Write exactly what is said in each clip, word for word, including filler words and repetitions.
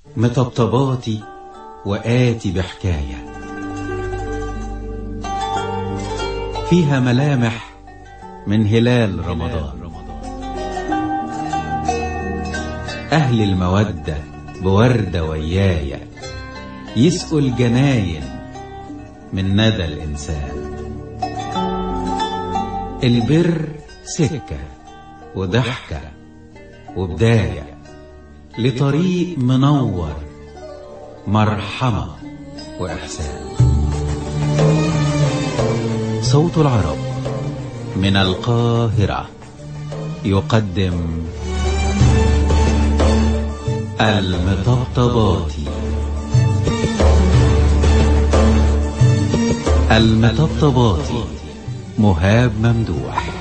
مطبطباتي وآتي بحكاية فيها ملامح من هلال رمضان. أهل المودة بوردة ويايا يسقوا الجناين من ندى الإنسان. البر سكة وضحكة وبداية لطريق منور، مرحمة وإحسان. صوت العرب من القاهرة يقدم المطبطباتي. المطبطباتي مهاب ممدوح.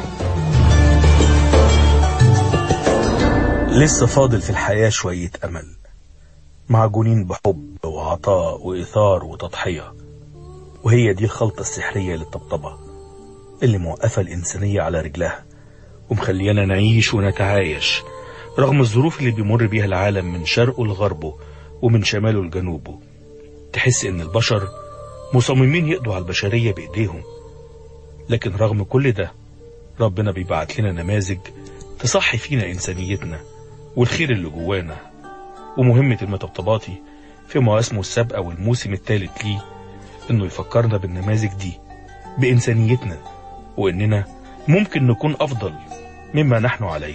لسه فاضل في الحياة شوية أمل، معجونين بحب وعطاء وإثار وتضحية، وهي دي الخلطة السحرية للطبطبة اللي موقفة الإنسانية على رجلها ومخلينا نعيش ونتعايش رغم الظروف اللي بيمر بيها العالم من شرقه لغربه ومن شماله لجنوبه. تحس إن البشر مصممين يقضوا على البشرية بإيديهم، لكن رغم كل ده ربنا بيبعت لنا نماذج تصحي فينا إنسانيتنا والخير اللي جوانا. ومهمة المطبطباتي في مواسمه السابقة والموسم الثالث ليه إنه يفكرنا بالنماذج دي بإنسانيتنا، وإننا ممكن نكون أفضل مما نحن عليه.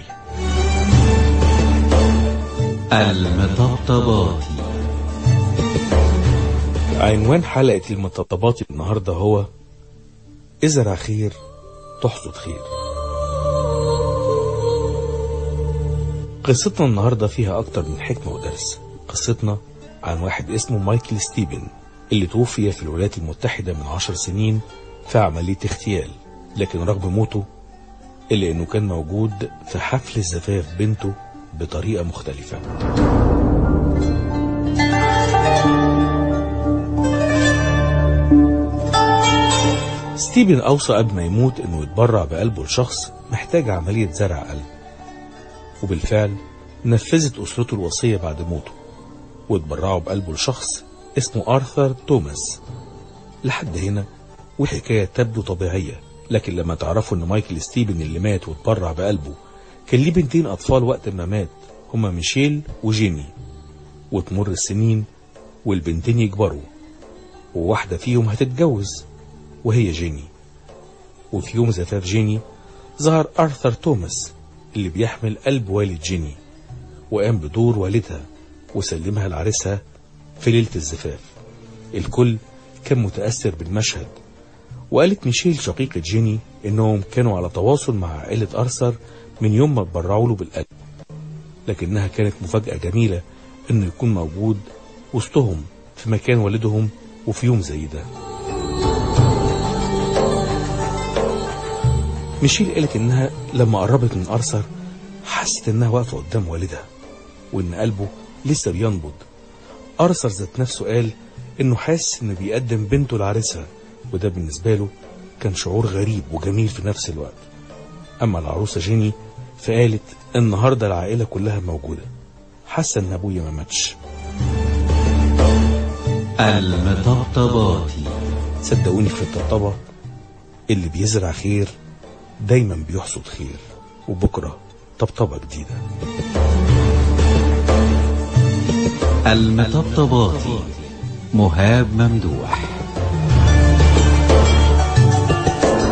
المطبطباتي. عنوان حلقة المطبطباتي النهاردة هو ازرع خير تحصد خير. قصتنا النهاردة فيها أكتر من حكمة ودرس. قصتنا عن واحد اسمه مايكل ستيبن اللي توفي في الولايات المتحدة من عشر سنين في عملية اغتيال، لكن رغم موته إلا أنه كان موجود في حفل زفاف بنته بطريقة مختلفة. ستيبن أوصى قبل ما يموت أنه يتبرع بقلبه لشخص محتاج عملية زرع قلب، وبالفعل نفذت أسرته الوصية بعد موته واتبرعوا بقلبه لشخص اسمه آرثر توماس. لحد هنا والحكاية تبدو طبيعية، لكن لما تعرفوا ان مايكل ستيبن اللي مات واتبرع بقلبه كان ليه بنتين أطفال وقت ما مات، هما ميشيل وجيني، وتمر السنين والبنتين يكبروا وواحدة فيهم هتتجوز وهي جيني. وفي يوم زفاف جيني ظهر آرثر توماس اللي بيحمل قلب والد جيني، وقام بدور والدها وسلمها لعريسها في ليلة الزفاف. الكل كان متأثر بالمشهد، وقالت ميشيل شقيقة جيني انهم كانوا على تواصل مع عائلة آرثر من يوم ما اتبرعوا له بالقلب، لكنها كانت مفاجأة جميلة انه يكون موجود وسطهم في مكان والدهم وفي يوم زي ده. ميشيل قالت انها لما قربت من آرثر حست انها واقفة قدام والدها وان قلبه لسه بينبض. آرثر ذات نفسه قال انه حاسس انه بيقدم بنته لعريسها، وده بالنسبة له كان شعور غريب وجميل في نفس الوقت. اما العروسة جيني فقالت النهاردة العائلة كلها موجودة، حاسة ان ابويا ما ماتش. المطبطباتي. صدقوني في الطبطبة اللي بيزرع خير دايما بيحصد خير، وبكرة طبطبة جديدة. المطبطباتي مهاب ممدوح.